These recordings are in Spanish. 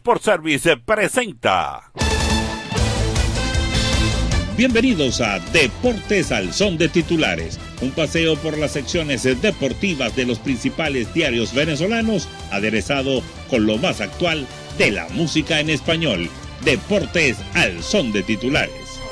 Sport Service presenta. Bienvenidos a Deportes al Son de Titulares, un paseo por las secciones deportivas de los principales diarios venezolanos, aderezado con lo más actual de la música en español. Deportes al Son de Titulares.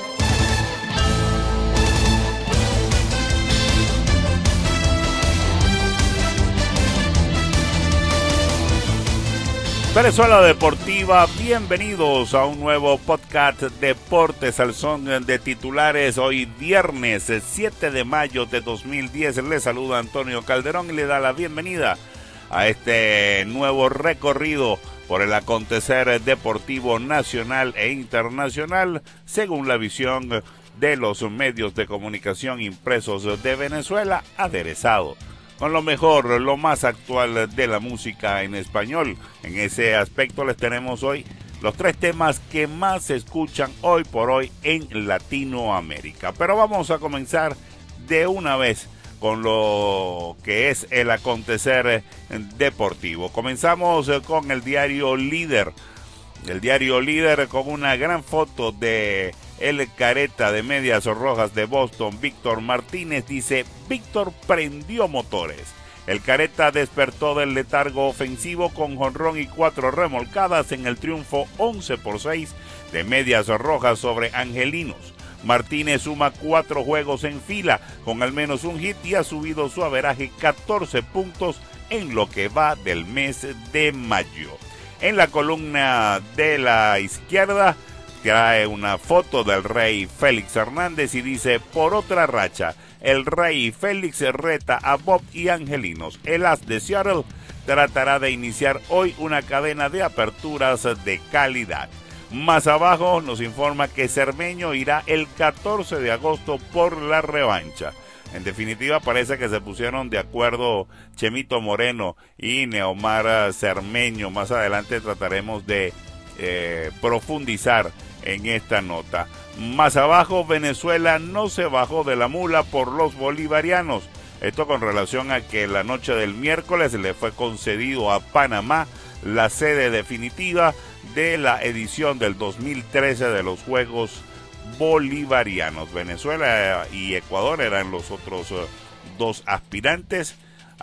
Venezuela Deportiva, bienvenidos a un nuevo podcast Deportes al Son de Titulares. Hoy viernes 7 de mayo de 2010 les saluda Antonio Calderón y le da la bienvenida a este nuevo recorrido por el acontecer deportivo nacional e internacional según la visión de los medios de comunicación impresos de Venezuela, aderezado con lo mejor, lo más actual de la música en español. En ese aspecto les tenemos hoy los 3 temas que más se escuchan hoy por hoy en Latinoamérica. Pero vamos a comenzar de una vez con lo que es el acontecer deportivo. Comenzamos con el diario Líder. El diario Líder con una gran foto de el careta de medias rojas de Boston, Víctor Martínez, dice: Víctor prendió motores. El careta despertó del letargo ofensivo con jonrón y 4 remolcadas en el triunfo 11-6 de medias rojas sobre angelinos. Martínez suma 4 juegos en fila con al menos un hit y ha subido su averaje 14 puntos en lo que va del mes de mayo. En la columna de la izquierda trae una foto del Rey Félix Hernández y dice: por otra racha, el Rey Félix reta a Bob y Angelinos. El as de Seattle tratará de iniciar hoy una cadena de aperturas de calidad. Más abajo nos informa que Cermeño irá el 14 de agosto por la revancha. En definitiva, parece que se pusieron de acuerdo Chemito Moreno y Neomar Cermeño. Más adelante trataremos de profundizar en esta nota. Más abajo, Venezuela no se bajó de la mula por los bolivarianos. Esto con relación a que la noche del miércoles le fue concedido a Panamá la sede definitiva de la edición del 2013 de los Juegos Bolivarianos. Venezuela y Ecuador eran los otros 2 aspirantes.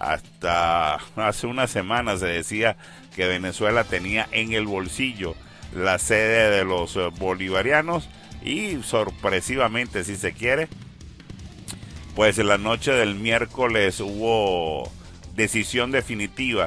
Hasta hace una semana se decía que Venezuela tenía en el bolsillo la sede de los bolivarianos y sorpresivamente, si se quiere, pues en la noche del miércoles hubo decisión definitiva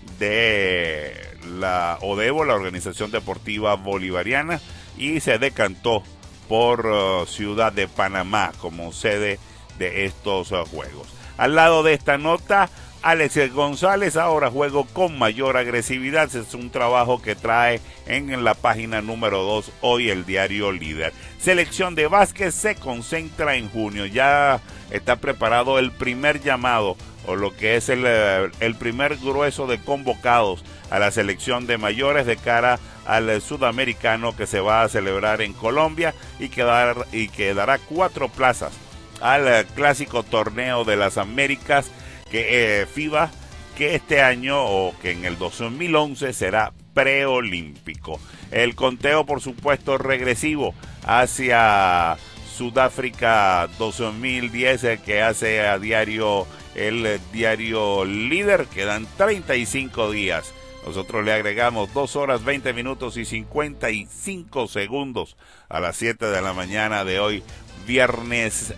de la ODEBO, la Organización Deportiva Bolivariana, y se decantó por Ciudad de Panamá como sede de estos juegos. Al lado de esta nota, Alex González, ahora juego con mayor agresividad. Es un trabajo que trae en la página número 2 hoy el diario Líder. Selección de básquet se concentra en junio. Ya está preparado el primer llamado, o lo que es el primer grueso de convocados a la selección de mayores de cara al sudamericano que se va a celebrar en Colombia y que dará 4 plazas al clásico torneo de las Américas que FIBA, que este año o que en el 2011 será preolímpico. El conteo, por supuesto, regresivo hacia Sudáfrica 2010 que hace a diario el diario Líder. Quedan 35 días. Nosotros le agregamos 2 horas, 20 minutos y 55 segundos a las 7 de la mañana de hoy, viernes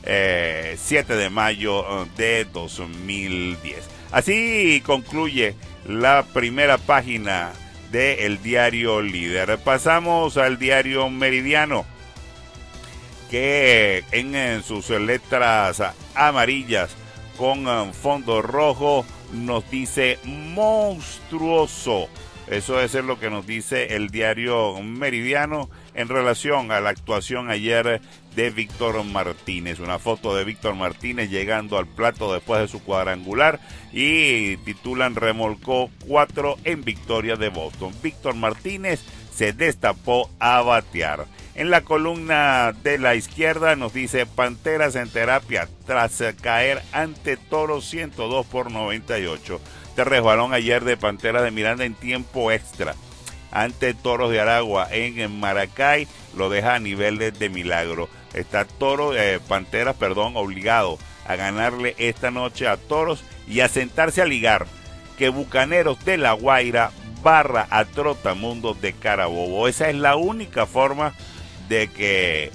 7 de mayo de 2010. Así concluye la primera página del diario Líder. Pasamos al diario Meridiano, que en sus letras amarillas con fondo rojo nos dice monstruoso. Eso es lo que nos dice el diario Meridiano en relación a la actuación ayer de Víctor Martínez. Una foto de Víctor Martínez llegando al plato después de su cuadrangular y titulan: remolcó 4 en victoria de Boston. Víctor Martínez se destapó a batear. En la columna de la izquierda nos dice: Panteras en terapia tras caer ante Toros 102-98. Este resbalón ayer de Panteras de Miranda en tiempo extra ante Toros de Aragua en Maracay lo deja a nivel de milagro. Está Panteras obligado a ganarle esta noche a Toros y a sentarse a ligar que Bucaneros de La Guaira barra a Trotamundos de Carabobo. Esa es la única forma de que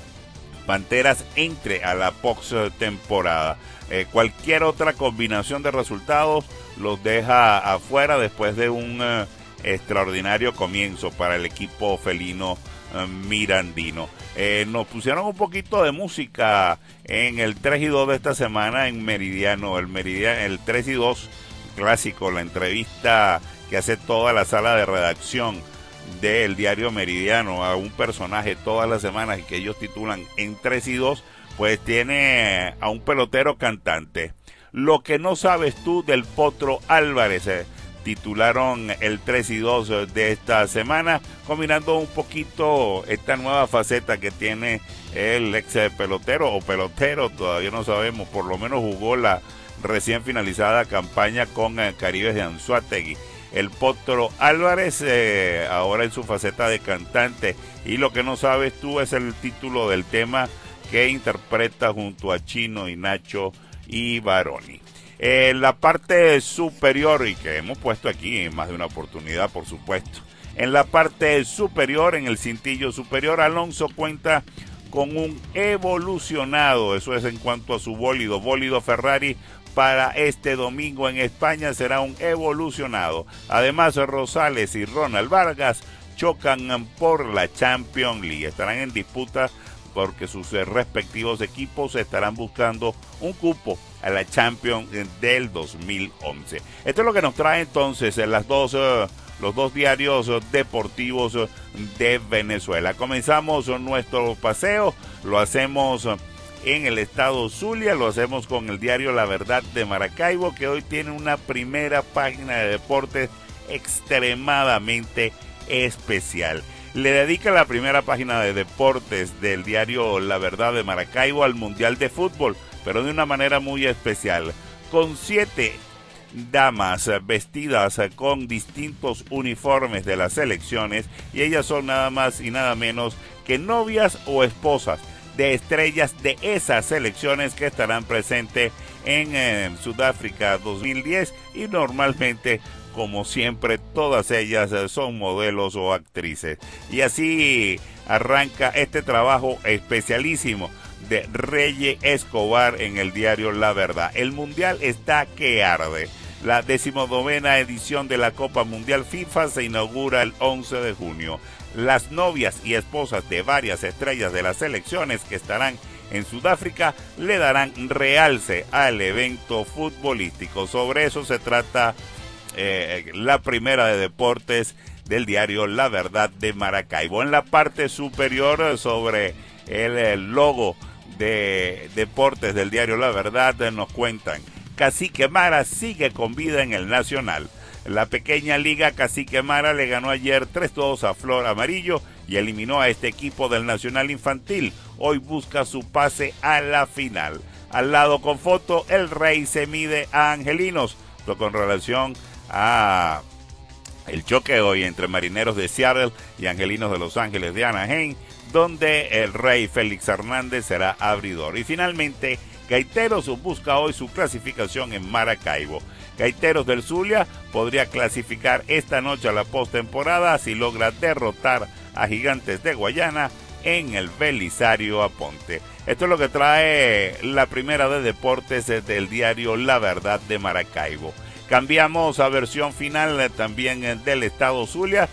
Panteras entre a la postemporada. Cualquier otra combinación de resultados los deja afuera después de un extraordinario comienzo para el equipo felino mirandino. Nos pusieron un poquito de música en el 3 y 2 de esta semana en Meridiano, el 3 y 2 clásico, la entrevista que hace toda la sala de redacción del diario Meridiano a un personaje todas las semanas y que ellos titulan en 3 y 2, pues tiene a un pelotero cantante. Lo que no sabes tú del Potro Álvarez, titularon el 3 y 2 de esta semana, combinando un poquito esta nueva faceta que tiene el ex pelotero o pelotero, todavía no sabemos, por lo menos jugó la recién finalizada campaña con Caribes de Anzoátegui. El Potro Álvarez, ahora en su faceta de cantante. Y lo que no sabes tú es el título del tema que interpreta junto a Chino y Nacho y Baroni. La parte superior, y que hemos puesto aquí en más de una oportunidad, por supuesto. En la parte superior, en el cintillo superior, Alonso cuenta con un evolucionado, eso es en cuanto a su bólido Ferrari. Para este domingo en España será un evolucionado. Además, Rosales y Ronald Vargas chocan por la Champions League. Estarán en disputa porque sus respectivos equipos estarán buscando un cupo a la Champions del 2011. Esto es lo que nos trae entonces los dos diarios deportivos de Venezuela. Comenzamos nuestro paseo, lo hacemos en el estado Zulia, lo hacemos con el diario La Verdad de Maracaibo, que hoy tiene una primera página de deportes extremadamente especial. Le dedica la primera página de deportes del diario La Verdad de Maracaibo al Mundial de Fútbol, pero de una manera muy especial, con 7 damas vestidas con distintos uniformes de las selecciones, y ellas son nada más y nada menos que novias o esposas de estrellas de esas selecciones que estarán presentes en Sudáfrica 2010, y normalmente, como siempre, todas ellas son modelos o actrices. Y así arranca este trabajo especialísimo de Reyes Escobar en el diario La Verdad. El Mundial está que arde. La 19ª edición de la Copa Mundial FIFA se inaugura el 11 de junio. Las novias y esposas de varias estrellas de las selecciones que estarán en Sudáfrica le darán realce al evento futbolístico. Sobre eso se trata la primera de deportes del diario La Verdad de Maracaibo. En la parte superior, sobre el logo de deportes del diario La Verdad, nos cuentan: Cacique Mara sigue con vida en el Nacional. La pequeña liga Cacique Mara le ganó ayer 3-2 a Flor Amarillo y eliminó a este equipo del Nacional Infantil. Hoy busca su pase a la final. Al lado con foto, el Rey se mide a Angelinos. Esto con relación a el choque hoy entre Marineros de Seattle y Angelinos de Los Ángeles de Anaheim, donde el Rey Félix Hernández será abridor. Y finalmente, Gaiteros busca hoy su clasificación en Maracaibo. Gaiteros del Zulia podría clasificar esta noche a la postemporada si logra derrotar a Gigantes de Guayana en el Belisario Aponte. Esto es lo que trae la primera de deportes del diario La Verdad de Maracaibo. Cambiamos a versión final también del estado Zulia,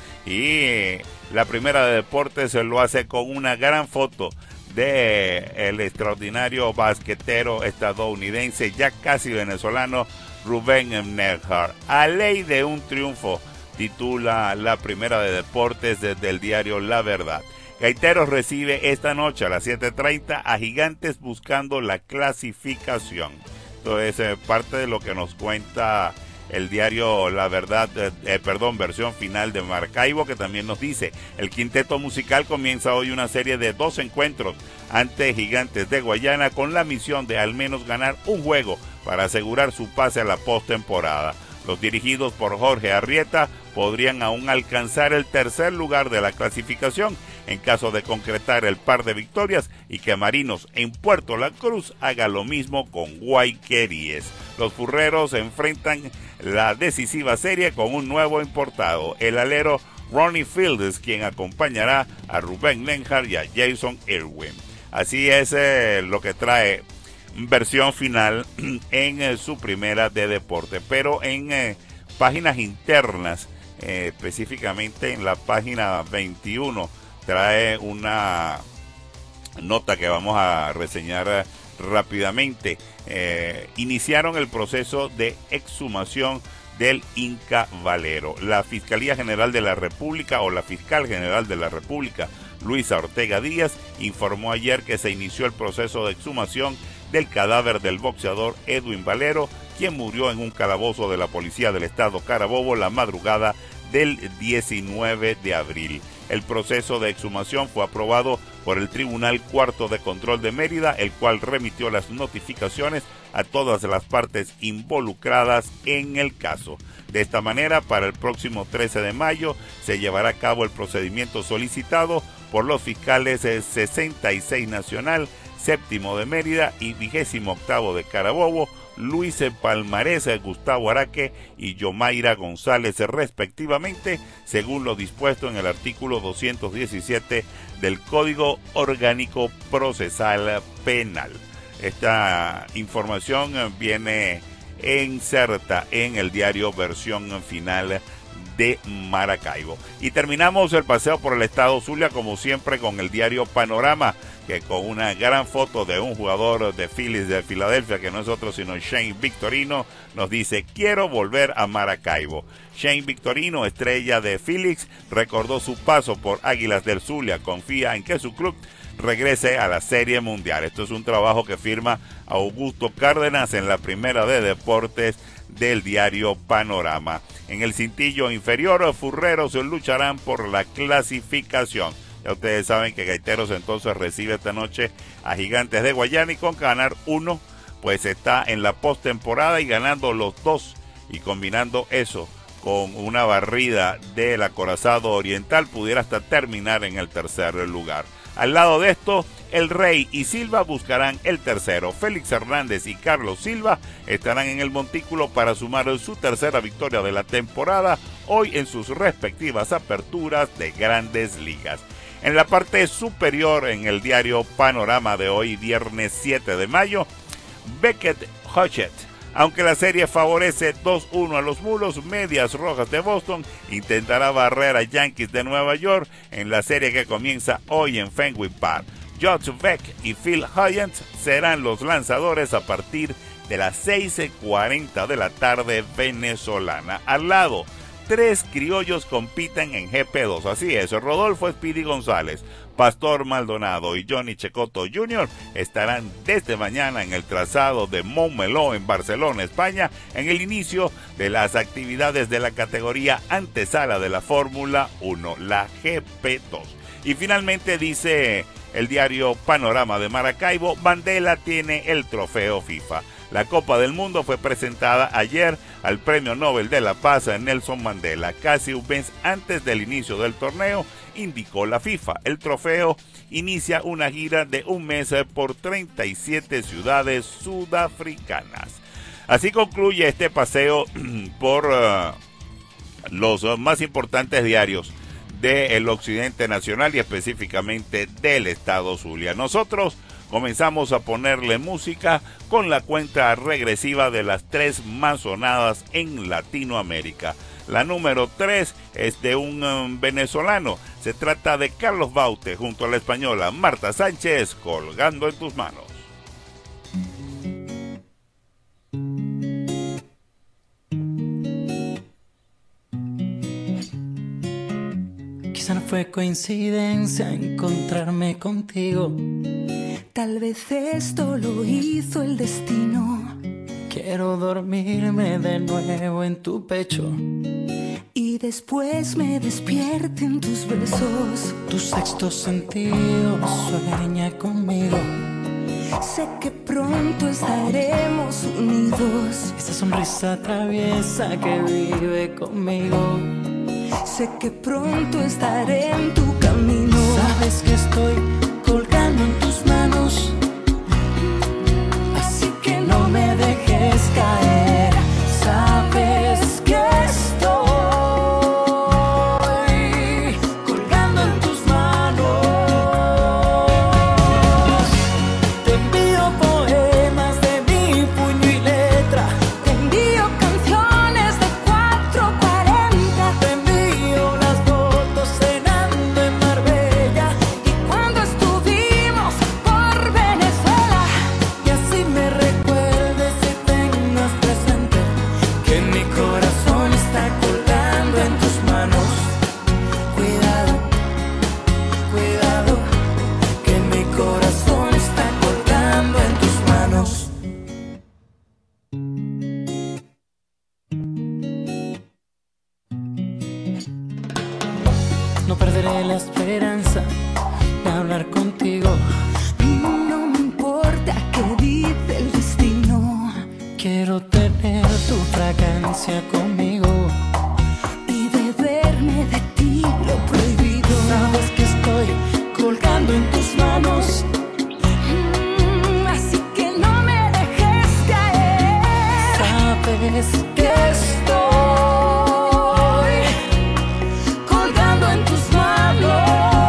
y la primera de deportes lo hace con una gran foto de el extraordinario basquetero estadounidense, ya casi venezolano, Rubén Nehar. A ley de un triunfo, titula la primera de deportes desde el diario La Verdad. Gaiteros recibe esta noche a las 7:30 a Gigantes buscando la clasificación. Esto es parte de lo que nos cuenta el diario La Verdad, versión final de Maracaibo, que también nos dice: el quinteto musical comienza hoy una serie de 2 encuentros ante Gigantes de Guayana con la misión de al menos ganar un juego para asegurar su pase a la postemporada. Los dirigidos por Jorge Arrieta podrían aún alcanzar el tercer lugar de la clasificación en caso de concretar el par de victorias y que Marinos en Puerto La Cruz haga lo mismo con Guayqueríes. Los furreros enfrentan la decisiva serie con un nuevo importado, el alero Ronnie Fields, quien acompañará a Rubén Lenhart y a Jason Irwin. Así es lo que trae versión final en su primera de deporte, pero en páginas internas, específicamente en la página 21, trae una nota que vamos a reseñar rápidamente. Iniciaron el proceso de exhumación del Inca Valero. La Fiscalía General de la República o la Fiscal General de la República, Luisa Ortega Díaz, informó ayer que se inició el proceso de exhumación del cadáver del boxeador Edwin Valero, quien murió en un calabozo de la Policía del Estado Carabobo la madrugada del 19 de abril. El proceso de exhumación fue aprobado por el Tribunal Cuarto de Control de Mérida, el cual remitió las notificaciones a todas las partes involucradas en el caso. De esta manera, para el próximo 13 de mayo se llevará a cabo el procedimiento solicitado por los fiscales 66 Nacional, séptimo de Mérida y 28º de Carabobo, Luis Palmarés, Gustavo Araque y Yomaira González respectivamente, según lo dispuesto en el artículo 217 del Código Orgánico Procesal Penal. Esta información viene inserta en el diario Versión Final de Maracaibo. Y terminamos el paseo por el estado Zulia como siempre con el diario Panorama, que con una gran foto de un jugador de Phillies de Filadelfia, que no es otro sino Shane Victorino, nos dice: quiero volver a Maracaibo. Shane Victorino, estrella de Phillies, recordó su paso por Águilas del Zulia, confía en que su club regrese a la Serie Mundial. Esto es un trabajo que firma Augusto Cárdenas en la primera de deportes del diario Panorama. En el cintillo inferior, furreros lucharán por la clasificación. Ya ustedes saben que Gaiteros entonces recibe esta noche a Gigantes de Guayana y con ganar uno, pues está en la postemporada y ganando los dos y combinando eso con una barrida del Acorazado Oriental pudiera hasta terminar en el tercer lugar. Al lado de esto, El Rey y Silva buscarán el tercero. Félix Hernández y Carlos Silva estarán en el montículo para sumar su tercera victoria de la temporada, hoy en sus respectivas aperturas de Grandes Ligas. En la parte superior, en el diario Panorama de hoy, viernes 7 de mayo, Beckett Hodgett. Aunque la serie favorece 2-1 a los Mulos, Medias Rojas de Boston intentará barrer a Yankees de Nueva York en la serie que comienza hoy en Fenway Park. Josh Beck y Phil Hyams serán los lanzadores a partir de las 6:40 de la tarde venezolana. Al lado, 3 criollos compiten en GP2, así es, Rodolfo Speedy González, Pastor Maldonado y Johnny Checoto Jr. estarán desde mañana en el trazado de Montmeló en Barcelona, España, en el inicio de las actividades de la categoría antesala de la Fórmula 1, la GP2. Y finalmente dice el diario Panorama de Maracaibo, Mandela tiene el trofeo FIFA. La Copa del Mundo fue presentada ayer al Premio Nobel de la Paz Nelson Mandela, casi un mes antes del inicio del torneo, indicó la FIFA. El trofeo inicia una gira de un mes por 37 ciudades sudafricanas. Así concluye este paseo por los más importantes diarios del occidente nacional y específicamente del estado Zulia. Nosotros comenzamos a ponerle música con la cuenta regresiva de las 3 más sonadas en Latinoamérica. La número 3 es de un venezolano. Se trata de Carlos Baute junto a la española Marta Sánchez, Colgando en tus manos. Quizá no fue coincidencia encontrarme contigo. Tal vez esto lo hizo el destino. Quiero dormirme de nuevo en tu pecho y después me despierten tus besos. Tu sexto sentido sueña conmigo Sé que pronto estaremos unidos. Esa sonrisa traviesa que vive conmigo. Sé que pronto estaré en tu camino. Sabes que estoy colgando en tus manos, así que no me dejes caer. Sabes que estoy colgando en tus manos. Te envío poemas de mi puño y letra. Te envío canciones de 440. Te envío las fotos cenando en Marbella y cuando estuvimos por Venezuela. Y así me recuerdes y tengas presente que mi corazón está colgando en tus manos. Cuidado, cuidado, que mi corazón está colgando en tus manos. No perderé la esperanza de hablar contigo. No me importa qué dice el destino. Quiero tener tu fragancia conmigo y beberme de ti lo prohibido. Sabes que estoy colgando en tus manos, así que no me dejes caer. Sabes que estoy colgando en tus manos.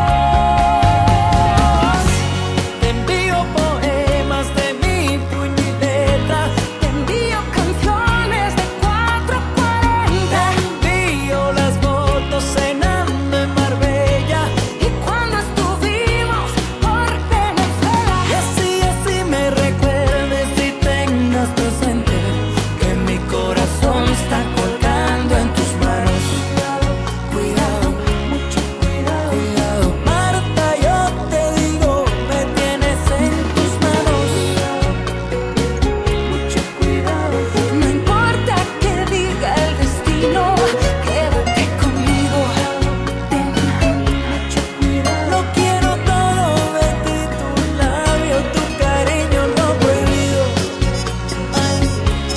Te envío poemas de mi puño y letra. Te envío canciones de 440. Te envío las fotos cenando en Marbella y cuando estuvimos por Venezuela. Y así me recuerdes y tengas presente que mi corazón está colgando en tus manos. Cuidado, mucho cuidado, cuidado. Marta, yo te digo, me tienes en tus manos. Mucho cuidado. No importa qué diga el destino, quédate conmigo. Ten mucho cuidado. Lo quiero todo de ti, tu labio, tu cariño no prohibido. Ay.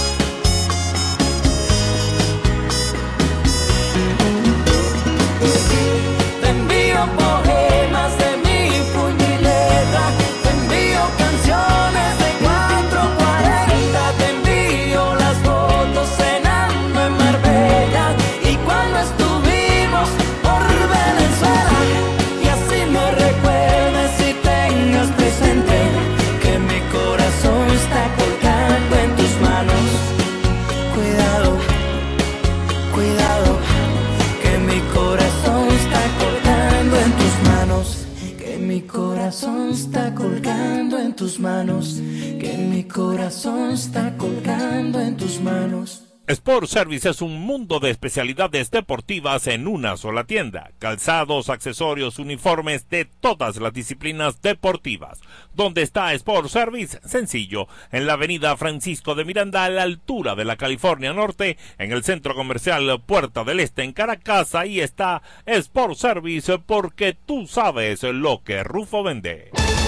Te envío poemas de mi puño y letra. Te envío canciones de 440. Te envío las fotos cenando en Marbella y cuando estuvimos por Venezuela. Y así me recuerdes y tengas presente que mi corazón está colgando en tus manos. Cuidado, cuidado, que mi corazón está colgando en tus manos. Que mi corazón está colgando en tus manos. Que mi corazón está colgando en tus manos. Sport Service es un mundo de especialidades deportivas en una sola tienda. Calzados, accesorios, uniformes de todas las disciplinas deportivas. ¿Dónde está Sport Service? Sencillo, en la avenida Francisco de Miranda, a la altura de la California Norte, en el centro comercial Puerta del Este en Caracas. Ahí está Sport Service, porque tú sabes lo que Rufo vende.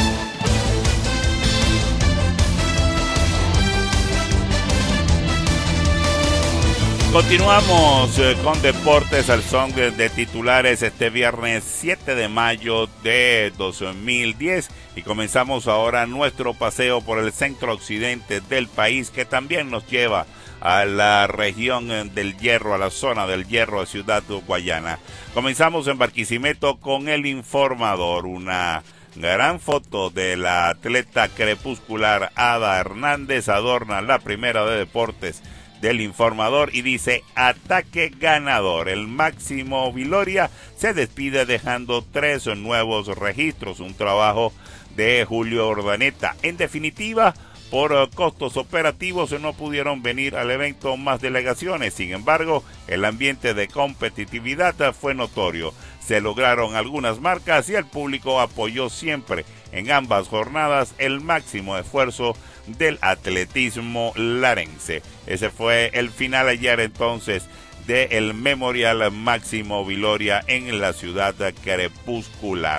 Continuamos con Deportes al son de titulares este viernes 7 de mayo de 2010 y comenzamos ahora nuestro paseo por el centro occidente del país, que también nos lleva a la región del Hierro, a la zona del Hierro de Ciudad Guayana. Comenzamos en Barquisimeto con El Informador, una gran foto de la atleta crepuscular Ada Hernández adorna la primera de deportes del Informador y dice: ataque ganador. El Máximo Viloria se despide dejando 3 nuevos registros, un trabajo de Julio Urdaneta. En definitiva, por costos operativos no pudieron venir al evento más delegaciones. Sin embargo, el ambiente de competitividad fue notorio. Se lograron algunas marcas y el público apoyó siempre en ambas jornadas el máximo esfuerzo del atletismo larense. Ese fue el final ayer entonces del Memorial Máximo Viloria en la ciudad crepuscular.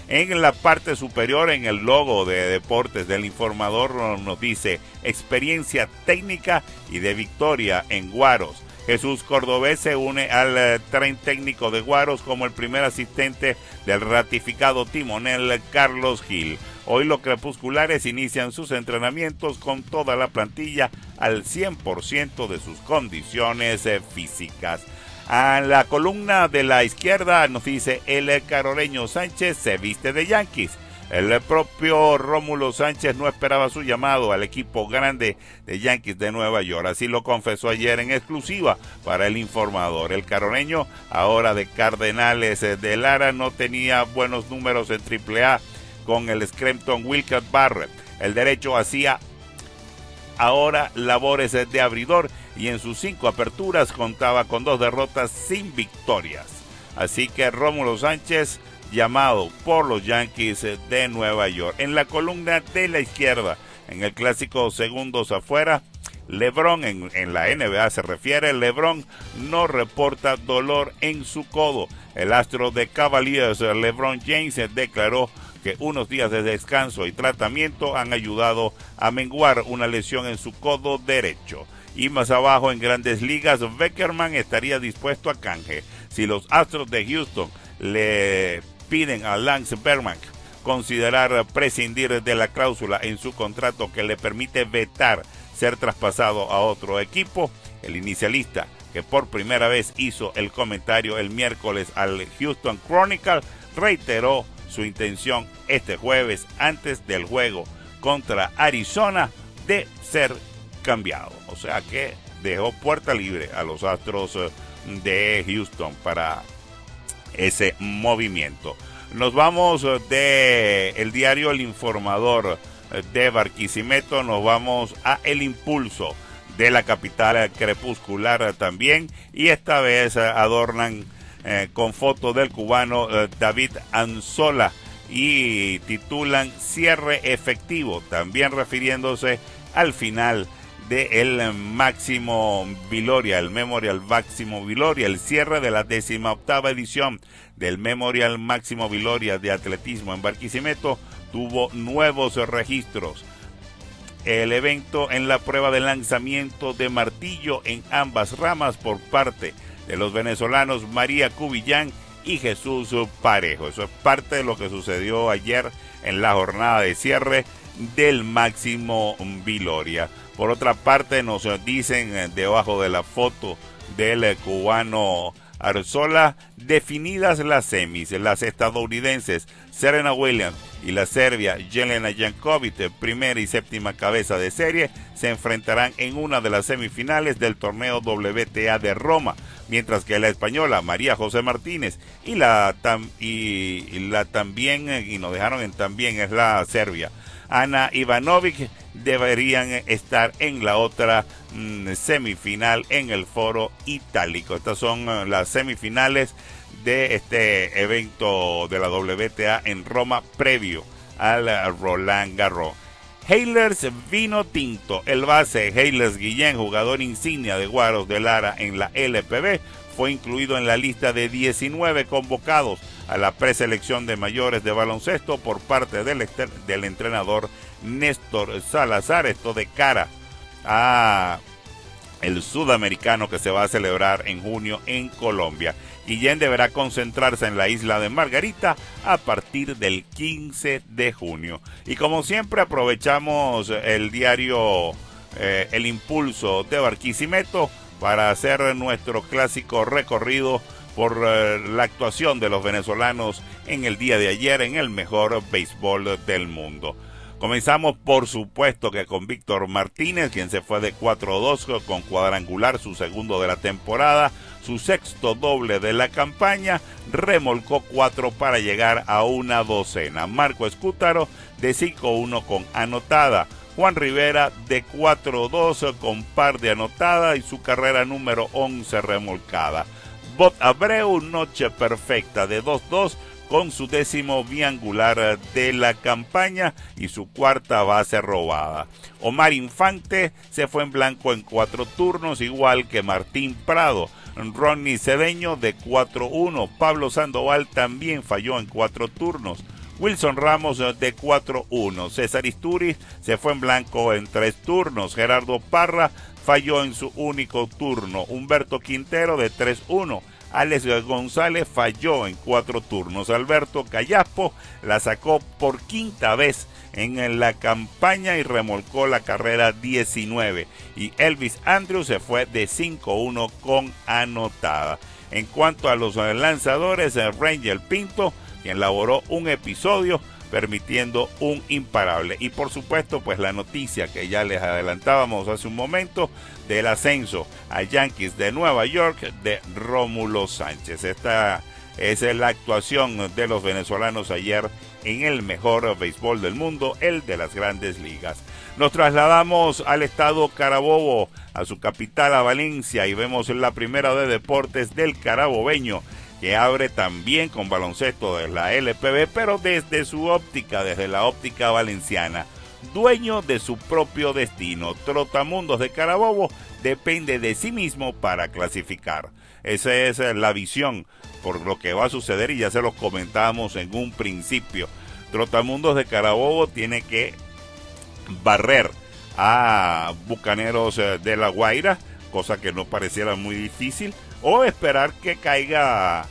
En la parte superior, en el logo de deportes del informador, nos dice experiencia técnica y de victoria en Guaros. Jesús Cordobés se une al tren técnico de Guaros como el primer asistente del ratificado timonel Carlos Gil. Hoy los crepusculares inician sus entrenamientos con toda la plantilla al 100% de sus condiciones físicas. A la columna de la izquierda nos dice el caroreño Sánchez se viste de Yankees. El propio Rómulo Sánchez no esperaba su llamado al equipo grande de Yankees de Nueva York. Así lo confesó ayer en exclusiva para el informador. El caroreño, ahora de Cardenales de Lara, no tenía buenos números en AAA con el Scranton Wilkes Barrett. El derecho hacía ahora labores de abridor y en sus 5 aperturas contaba con 2 derrotas sin victorias. Así que Rómulo Sánchez llamado por los Yankees de Nueva York. En la columna de la izquierda, en el clásico segundos afuera, LeBron, en la NBA se refiere, LeBron no reporta dolor en su codo. El astro de Cavaliers, LeBron James, declaró que unos días de descanso y tratamiento han ayudado a menguar una lesión en su codo derecho. Y más abajo, en Grandes Ligas, Beckerman estaría dispuesto a canje. Si los Astros de Houston le piden a Lance Berman considerar prescindir de la cláusula en su contrato que le permite vetar ser traspasado a otro equipo, el inicialista, que por primera vez hizo el comentario el miércoles al Houston Chronicle, reiteró su intención este jueves antes del juego contra Arizona de ser cambiado. O sea que dejó puerta libre a los Astros de Houston para ese movimiento. Nos vamos de el diario El Informador de Barquisimeto, nos vamos a El Impulso de la capital crepuscular también, y esta vez adornan con foto del cubano David Anzola y titulan Cierre efectivo, también refiriéndose al final de el Máximo Viloria, el Memorial Máximo Viloria, el cierre de la 18ª edición del Memorial Máximo Viloria de atletismo en Barquisimeto tuvo nuevos registros. El evento en la prueba de lanzamiento de martillo en ambas ramas por parte de los venezolanos María Cubillán y Jesús Parejo. Eso es parte de lo que sucedió ayer en la jornada de cierre del Máximo Viloria. Por otra parte, nos dicen debajo de la foto del cubano Arzola, definidas las semis, las estadounidenses Serena Williams y la serbia Jelena Jankovic, primera y séptima cabeza de serie, se enfrentarán en una de las semifinales del torneo WTA de Roma, mientras que la española María José Martínez y la también, y nos dejaron en también, es la serbia Ana Ivanovic, deberían estar en la otra semifinal en el foro itálico. Estas son las semifinales de este evento de la WTA en Roma previo al Roland Garros. Heilers Vino Tinto, el base Heilers Guillén, jugador insignia de Guaros de Lara en la LPB, fue incluido en la lista de 19 convocados a la preselección de mayores de baloncesto por parte del entrenador Néstor Salazar. Esto de cara a el sudamericano que se va a celebrar en junio en Colombia. Guillén deberá concentrarse en la isla de Margarita a partir del 15 de junio. Y como siempre aprovechamos el diario El Impulso de Barquisimeto para hacer nuestro clásico recorrido por la actuación de los venezolanos en el día de ayer en el mejor béisbol del mundo. Comenzamos por supuesto que con Víctor Martínez, quien se fue de 4-2 con cuadrangular, su segundo de la temporada, su sexto doble de la campaña, remolcó 4 para llegar a una docena. Marco Escútaro de 5-1 con anotada. Juan Rivera de 4-2 con par de anotada y su carrera número 11 remolcada. Bob Abreu, noche perfecta de 2-2 con su 10º biangular de la campaña y su cuarta base robada. Omar Infante se fue en blanco en 4 turnos, igual que Martín Prado. Ronnie Cedeño de 4-1. Pablo Sandoval también falló en 4 turnos. Wilson Ramos de 4-1. César Isturiz se fue en blanco en 3 turnos. Gerardo Parra falló en su único turno. Humberto Quintero de 3-1. Alex González falló en 4 turnos. Alberto Callaspo la sacó por quinta vez en la campaña y remolcó la carrera 19. Y Elvis Andrews se fue de 5-1 con anotada. En cuanto a los lanzadores, Rangel Pinto, quien elaboró un episodio permitiendo un imparable. Y por supuesto, pues la noticia que ya les adelantábamos hace un momento del ascenso a Yankees de Nueva York de Rómulo Sánchez. Esta es la actuación de los venezolanos ayer en el mejor béisbol del mundo, el de las Grandes Ligas. Nos trasladamos al estado Carabobo, a su capital, a Valencia, y vemos la primera de deportes del carabobeño, que abre también con baloncesto de la LPB, pero desde su óptica, desde la óptica valenciana. Dueño de su propio destino, Trotamundos de Carabobo depende de sí mismo para clasificar. Esa es la visión por lo que va a suceder, y ya se los comentábamos en un principio. Trotamundos de Carabobo tiene que barrer a Bucaneros de La Guaira, cosa que no pareciera muy difícil, o esperar que caiga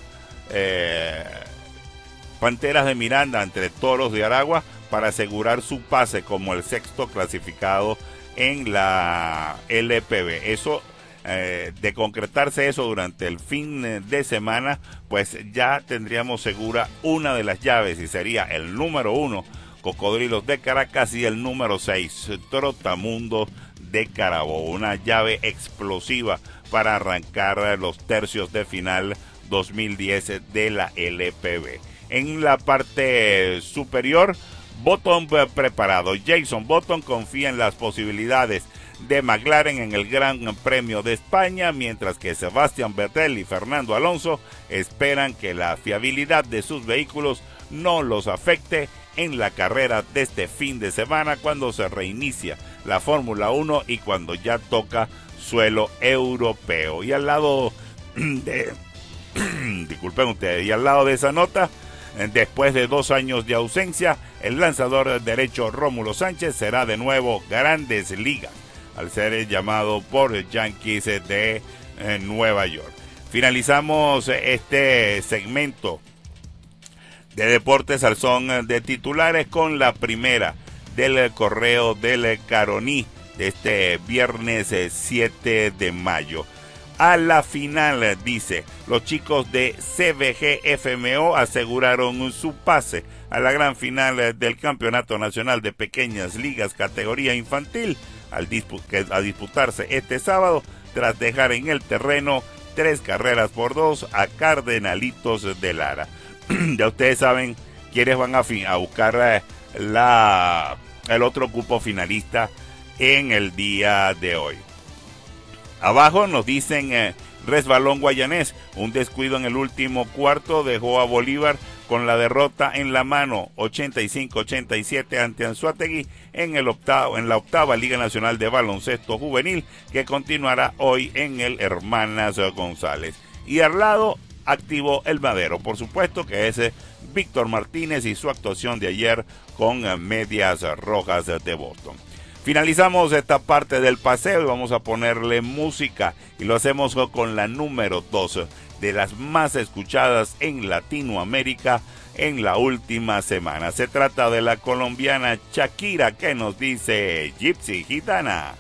Panteras de Miranda entre Toros de Aragua para asegurar su pase como el sexto clasificado en la LPB. Eso, de concretarse eso durante el fin de semana, pues ya tendríamos segura una de las llaves, y sería el número 1, Cocodrilos de Caracas, y el número 6, Trotamundos de Carabobo. Una llave explosiva para arrancar los tercios de final 2010 de la LPB. En la parte superior, Button preparado. Jason Button confía en las posibilidades de McLaren en el Gran Premio de España, mientras que Sebastián Vettel y Fernando Alonso esperan que la fiabilidad de sus vehículos no los afecte en la carrera de este fin de semana, cuando se reinicia la Fórmula 1 y cuando ya toca suelo europeo. Y al lado de disculpen ustedes, y al lado de esa nota, después de 2 años de ausencia, el lanzador derecho Rómulo Sánchez será de nuevo Grandes Ligas, al ser llamado por Yankees de Nueva York. Finalizamos este segmento de Deportes al Son de Titulares con la primera del correo del Caroní de este viernes 7 de mayo. A la final, dice, los chicos de CBG FMO aseguraron su pase a la gran final del Campeonato Nacional de Pequeñas Ligas categoría infantil, a disputarse este sábado, tras dejar en el terreno 3-2 a Cardenalitos de Lara. Ya ustedes saben quiénes van a buscar el otro cupo finalista en el día de hoy. Abajo nos dicen resbalón guayanés, un descuido en el último cuarto dejó a Bolívar con la derrota en la mano, 85-87 ante Anzoátegui en la octava Liga Nacional de Baloncesto Juvenil, que continuará hoy en el Hermanas González. Y al lado activó el Madero, por supuesto, que es Víctor Martínez y su actuación de ayer con Medias Rojas de Boston. Finalizamos esta parte del paseo y vamos a ponerle música, y lo hacemos con la número 2 de las más escuchadas en Latinoamérica en la última semana. Se trata de la colombiana Shakira, que nos dice Gypsy Gitana.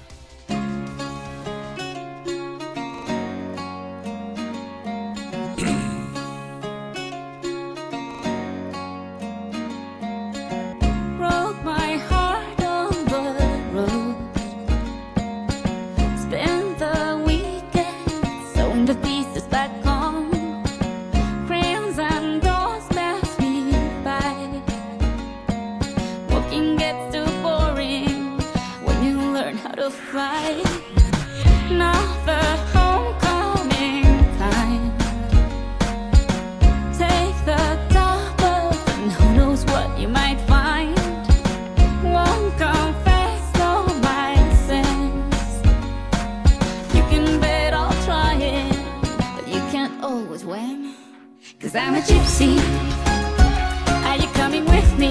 Cause I'm a gypsy. Are you coming with me?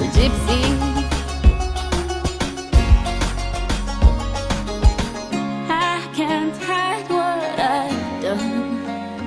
gypsy. I can't hide what I've done.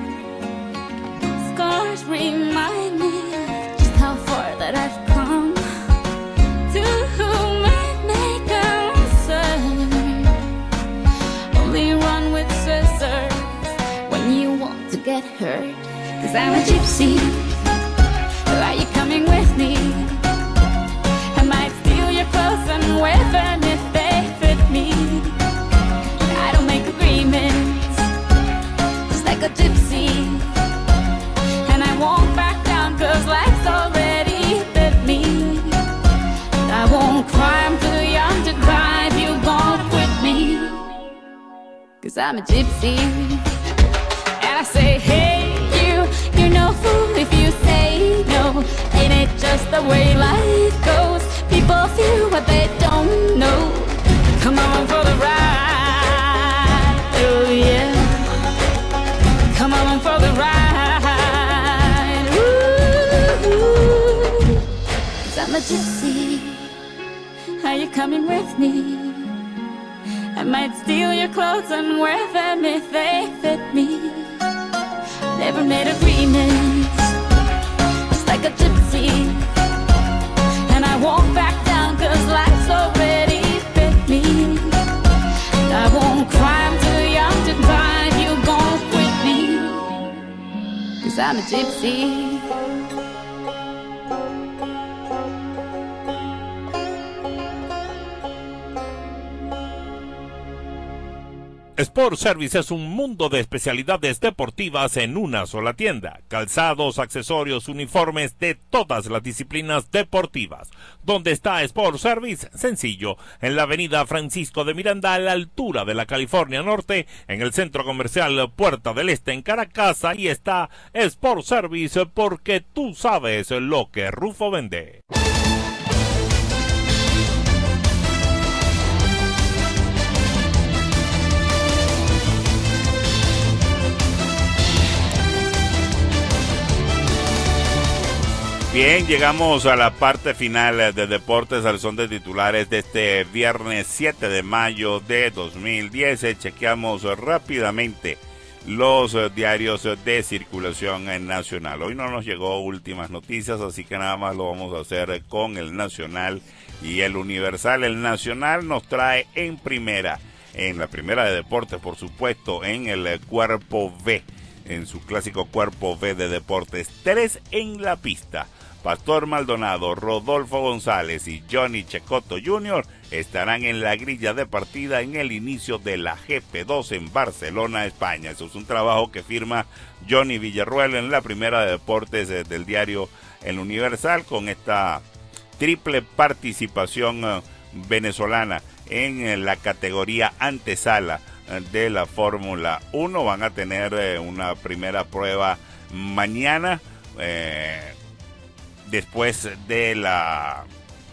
Scars remind me of just how far that I've come. To whom it may concern, only run with scissors when you want to get hurt. 'Cause I'm a gypsy. Are you coming with me? I might steal your clothes and wear them if they fit me. I don't make agreements, just like a gypsy. And I won't back down 'cause life's already bit me. I won't cry, I'm too young to cry if you won't quit me. 'Cause I'm a gypsy. And I say, hey, you're no fool if you say no. Ain't it just the way life goes? People feel what they don't know. Come on for the ride, oh yeah. Come on for the ride, ooh. 'Cause I'm a gypsy. Are you coming with me? I might steal your clothes and wear them if they fit me. Never made agreements, just like a gypsy. And I won't back down 'cause life's already bit me. I won't cry, I'm too young to cry if you gon' quit me. 'Cause I'm a gypsy. Sport Service es un mundo de especialidades deportivas en una sola tienda. Calzados, accesorios, uniformes de todas las disciplinas deportivas. ¿Dónde está Sport Service? Sencillo, en la avenida Francisco de Miranda, a la altura de la California Norte, en el centro comercial Puerta del Este en Caracas. Ahí está Sport Service, porque tú sabes lo que Rufo vende. Bien, llegamos a la parte final de Deportes al Son de Titulares de este viernes 7 de mayo de 2010. Chequeamos rápidamente los diarios de circulación nacional. Hoy no nos llegó últimas noticias, así que nada más lo vamos a hacer con el Nacional y el Universal. El Nacional nos trae en la primera de deportes, por supuesto, en el cuerpo B, en su clásico cuerpo B de deportes. 3 en la pista. Pastor Maldonado, Rodolfo González y Johnny Cecotto Jr. estarán en la grilla de partida en el inicio de la GP2 en Barcelona, España. Eso es un trabajo que firma Johnny Villarruel en la primera de deportes del diario El Universal, con esta triple participación venezolana en la categoría antesala de la Fórmula 1. Van a tener una primera prueba mañana, después de la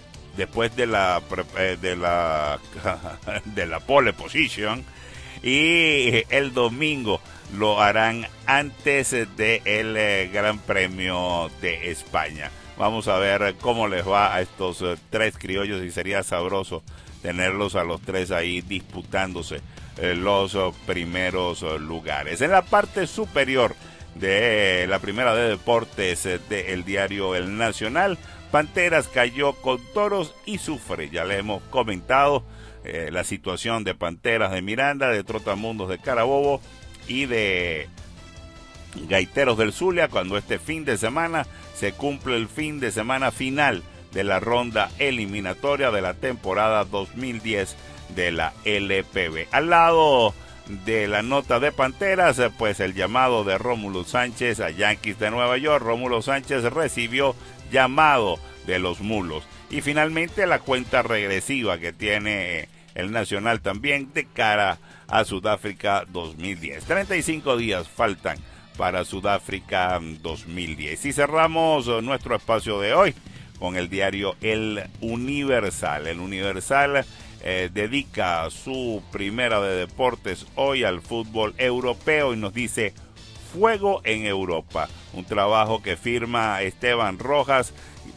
pole position, y el domingo lo harán antes del Gran Premio de España. Vamos a ver cómo les va a estos 3 criollos, y sería sabroso tenerlos a los 3 ahí disputándose los primeros lugares. En la parte superior de la primera de deportes del diario El Nacional, Panteras cayó con Toros y sufre. Ya le hemos comentado la situación de Panteras de Miranda, de Trotamundos de Carabobo y de Gaiteros del Zulia, cuando este fin de semana se cumple el fin de semana final de la ronda eliminatoria de la temporada 2010 de la LPB. Al lado de la nota de Panteras, pues el llamado de Rómulo Sánchez a Yankees de Nueva York. Rómulo Sánchez recibió llamado de los Mulos. Y finalmente la cuenta regresiva que tiene el Nacional también de cara a Sudáfrica 2010. 35 días faltan para Sudáfrica 2010. Y cerramos nuestro espacio de hoy con el diario El Universal. El Universal dedica su primera de deportes hoy al fútbol europeo y nos dice: fuego en Europa. Un trabajo que firma Esteban Rojas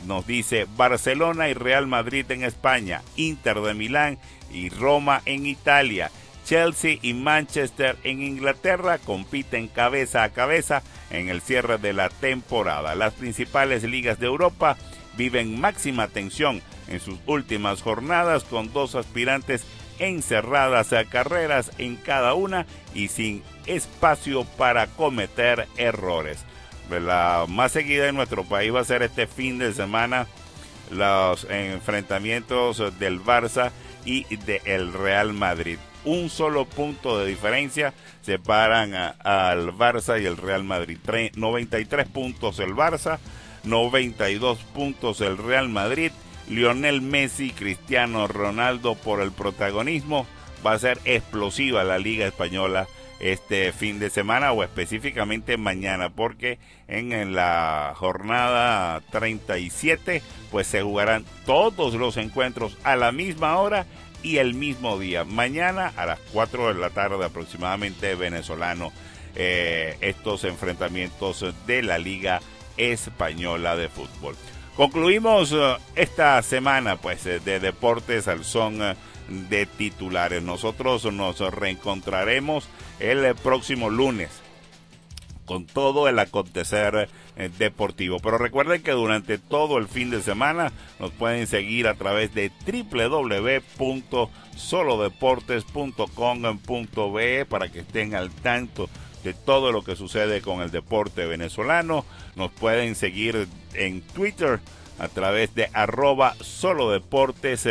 nos dice Barcelona y Real Madrid en España, Inter de Milán y Roma en Italia, Chelsea y Manchester en Inglaterra compiten cabeza a cabeza en el cierre de la temporada. Las principales ligas de Europa viven máxima tensión en sus últimas jornadas con 2 aspirantes encerradas a carreras en cada una y sin espacio para cometer errores. La más seguida en nuestro país va a ser este fin de semana los enfrentamientos del Barça y del Real Madrid. Un solo punto de diferencia separan al Barça y el Real Madrid. 93 puntos el Barça, 92 puntos el Real Madrid. Lionel Messi, Cristiano Ronaldo por el protagonismo. Va a ser explosiva la Liga Española este fin de semana, o específicamente mañana, porque en la jornada 37 pues se jugarán todos los encuentros a la misma hora y el mismo día. Mañana a las 4 de la tarde aproximadamente venezolano, estos enfrentamientos de la Liga Española de Fútbol. Concluimos esta semana pues de Deportes al Son de Titulares. Nosotros nos reencontraremos el próximo lunes con todo el acontecer deportivo. Pero recuerden que durante todo el fin de semana nos pueden seguir a través de www.solodeportes.com.be para que estén al tanto de todo lo que sucede con el deporte venezolano. Nos pueden seguir en Twitter a través de @solodeportes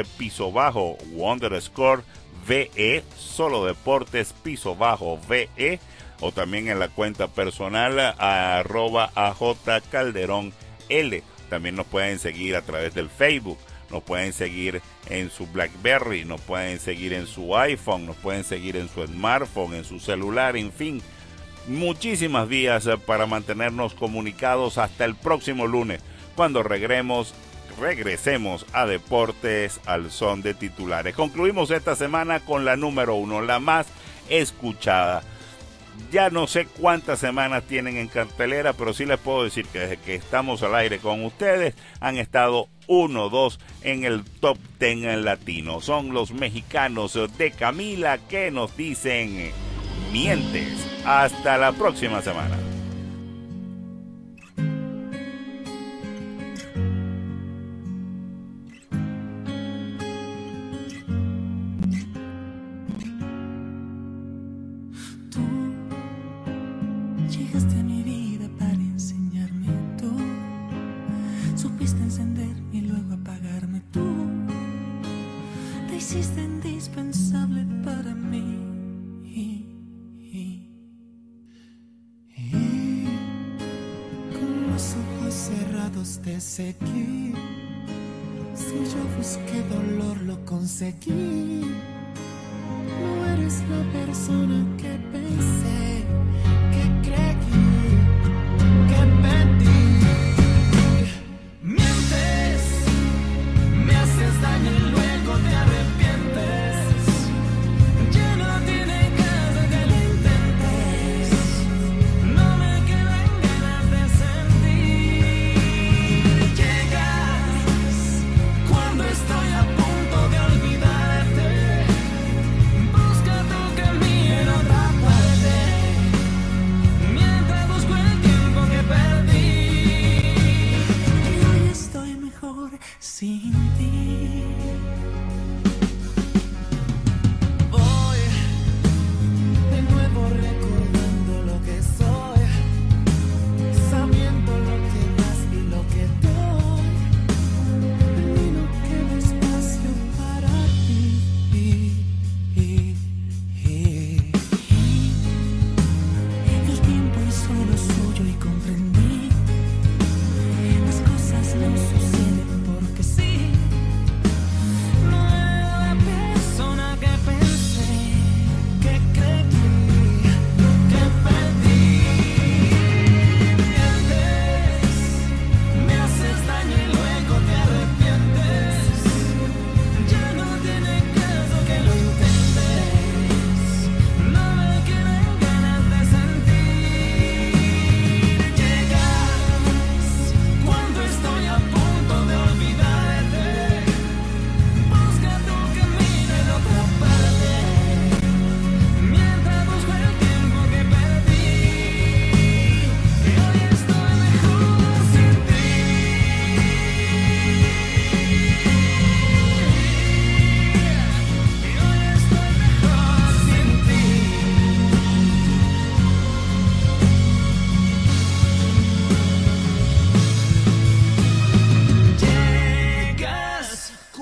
_VE, solodeportes _VE, o también en la cuenta personal @AJCalderonL. También nos pueden seguir a través del Facebook, nos pueden seguir en su BlackBerry, nos pueden seguir en su iPhone, nos pueden seguir en su smartphone, en su celular, en fin. Muchísimas vías para mantenernos comunicados hasta el próximo lunes, cuando regresemos a Deportes al Son de Titulares. Concluimos esta semana con la número 1, la más escuchada. Ya no sé cuántas semanas tienen en cartelera, pero sí les puedo decir que desde que estamos al aire con ustedes han estado 1 o 2 en el top 10 en latino. Son los mexicanos de Camila que nos dicen Mientes. Hasta la próxima semana. Llegaste a mi vida para enseñarme tú. Supiste encenderme y luego apagarme tú. Te hiciste indispensable para mí. Con los ojos cerrados te seguí. Si yo busqué dolor lo conseguí. No eres la persona que pensé, que creí, que pedí. Mientes, me haces daño y luego te arrepientes. Ya no tiene caso que lo intentes. No me quedan ganas de sentir. Llegas cuando estoy a punto de olvidarte. Busca tu camino en otra parte, mientras busco el tiempo que perdí. Y hoy estoy mejor sin ti. Voy de nuevo recordando lo que soy, sabiendo lo que das y lo que doy. Y no queda espacio para ti. El tiempo hizo lo suyo y comprendí. Las cosas no suceden porque sí.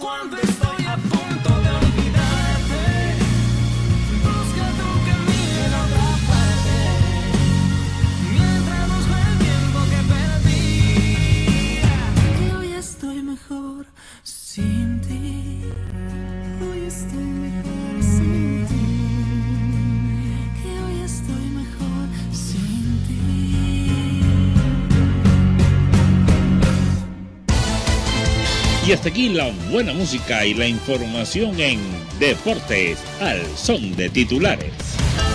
cuando estoy a punto de olvidarte. Busca tu camino en otra parte, mientras busco el tiempo que perdí. Que hoy estoy mejor sin ti. Hoy estoy mejor sin ti. Que hoy estoy mejor sin ti. Y hasta aquí la buena música y la información en Deportes al Son de Titulares.